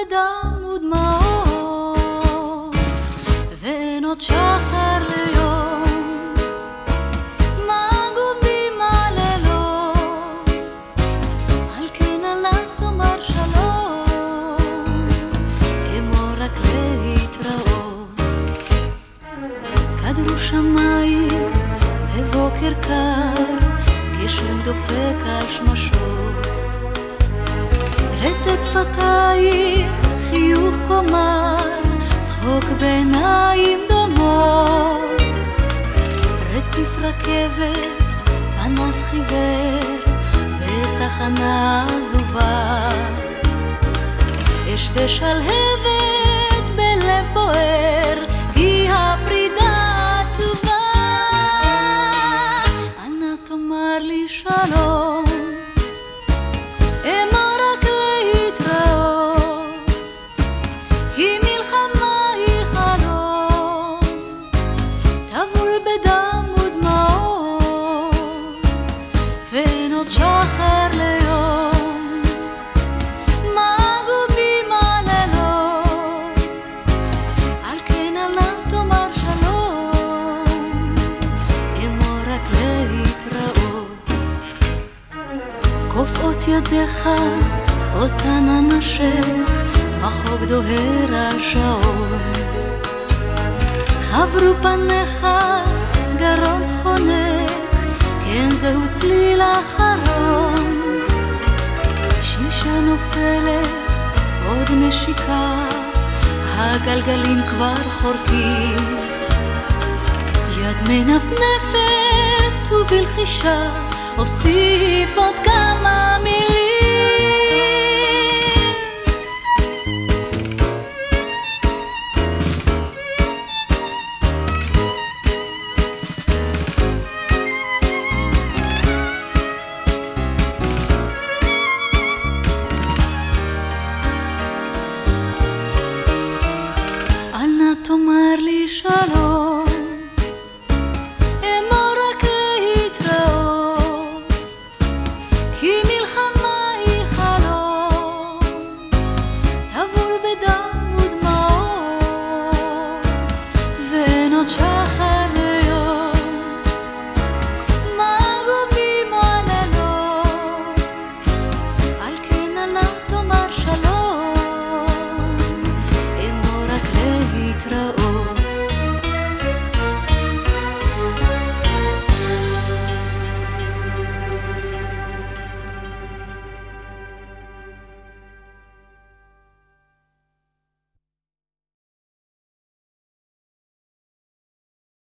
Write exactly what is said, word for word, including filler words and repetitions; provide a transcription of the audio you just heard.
בדם ודמעות, ואין עוד שחר ליום, מגובים הלילות, על כן אל נא תאמר שלום, אמור רק להתראות. כדרו שמיים בבוקר קר, גשם דופק על שמשות, רטט שפתיים, חיוך קומר, צחוק בעיניים דומות, רציף רכבת, פנס חיוור, בתחנה עזובה, אש ושלהבת בלב בוער, כי הפרידה עצובה. אל נא תאמר לי שלום, אמור רק להתראות, כי מלחמה היא חלום, טבול בדם ודמעות, ואין עוד שחר ליום, מגובים הלילות, על כן אל נא תאמר שלום, אמור רק להתראות. כופות ידיך אותן אנשך, מחוק דוהר על שעון, חברו פניך גרון חונק, כן זהו צליל אחרון, שמשה נופלת עוד נשיקה, הגלגלים כבר חורקים, יד מנפנפת ובלחישה, אוסיף עוד כמה מילים.